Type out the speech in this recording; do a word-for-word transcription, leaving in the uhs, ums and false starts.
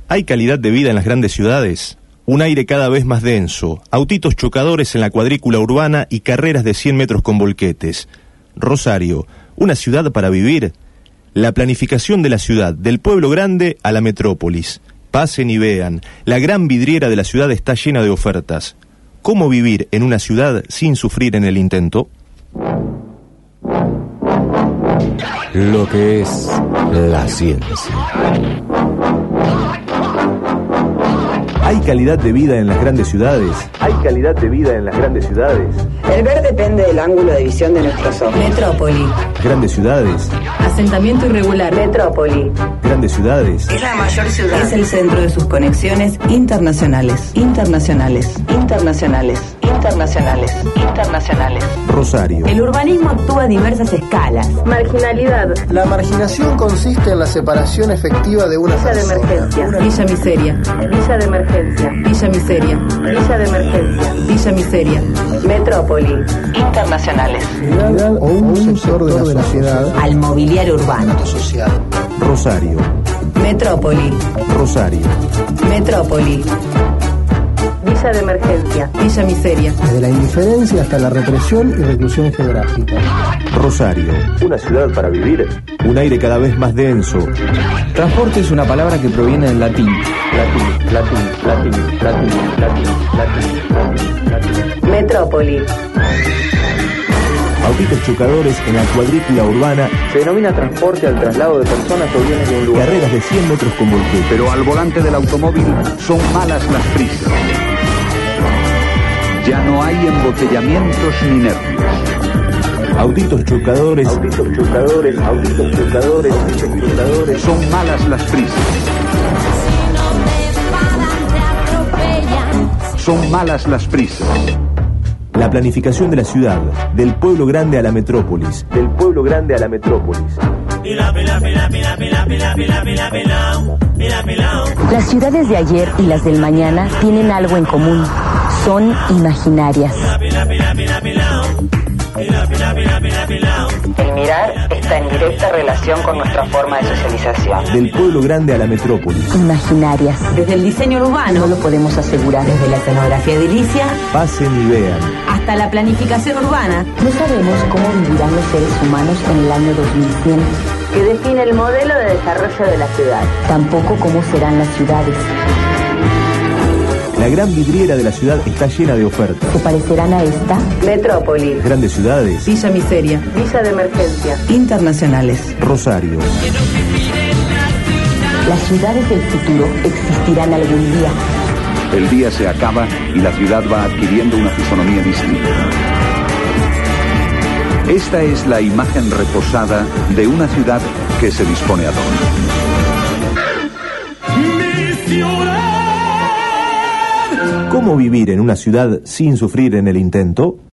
¿Hay calidad de vida en las grandes ciudades? Un aire cada vez más denso, autitos chocadores en la cuadrícula urbana y carreras de cien metros con volquetes. Rosario, ¿una ciudad para vivir? La planificación de la ciudad, del pueblo grande a la metrópolis. Pasen y vean, la gran vidriera de la ciudad está llena de ofertas. ¿Cómo vivir en una ciudad sin sufrir en el intento? Lo que es la ciencia. ¿Hay calidad de vida en las grandes ciudades? ¿Hay calidad de vida en las grandes ciudades? El ver depende del ángulo de visión de nuestros ojos. Metrópoli. Grandes ciudades. Asentamiento irregular. Metrópoli. Grandes ciudades. Es la mayor ciudad. Es el centro de sus conexiones internacionales. Internacionales. Internacionales. Internacionales. Internacionales. Rosario. El urbanismo actúa a diversas escalas. Marginalidad. La marginación consiste en la separación efectiva de una Villa de persona. emergencia. Villa Miseria. Villa de emergencia. Villa Miseria. Villa de emergencia. Villa Miseria. Metrópoli. Internacionales. O un sector de la sociedad. Al mobiliario urbano. Social. Rosario. Metrópoli. Rosario. Metrópoli. Villa de emergencia. Villa Miseria. Desde la indiferencia hasta la represión y reclusión geográfica. Rosario. ¿Una ciudad para vivir? Un aire cada vez más denso. Transporte es una palabra que proviene del latín. Latín, latín, latín, latín, latín, latín, latín, latín. Metrópoli. Autitos chocadores en la cuadrícula urbana. Se denomina transporte al traslado de personas o bienes de un lugar. Carreras de cien metros con volquetes. Pero al volante del automóvil son malas las prisas. Ya no hay embotellamientos ni nervios. Autitos chocadores. Autitos chocadores, autitos chocadores, autitos chocadores. Son malas las prisas. Son malas las prisas. La planificación de la ciudad, del pueblo grande a la metrópolis. Del pueblo grande a la metrópolis. Las ciudades de ayer y las del mañana tienen algo en común. Son imaginarias. El mirar está en directa relación con nuestra forma de socialización. Del pueblo grande a la metrópolis. Imaginarias. Desde el diseño urbano. No lo podemos asegurar. Desde la escenografía edilicia. Pasen y vean. Hasta la planificación urbana. No sabemos cómo vivirán los seres humanos en el año dos mil cien. Que define el modelo de desarrollo de la ciudad. Tampoco cómo serán las ciudades. La gran vidriera de la ciudad está llena de ofertas. ¿Se parecerán a esta? Metrópoli. Grandes ciudades. Villa Miseria. Villa de emergencia. Internacionales. Rosario. Las ciudades del futuro existirán algún día. El día se acaba y la ciudad va adquiriendo una fisonomía distinta. Esta es la imagen reposada de una ciudad que se dispone a todo. ¿Cómo vivir en una ciudad sin sufrir en el intento?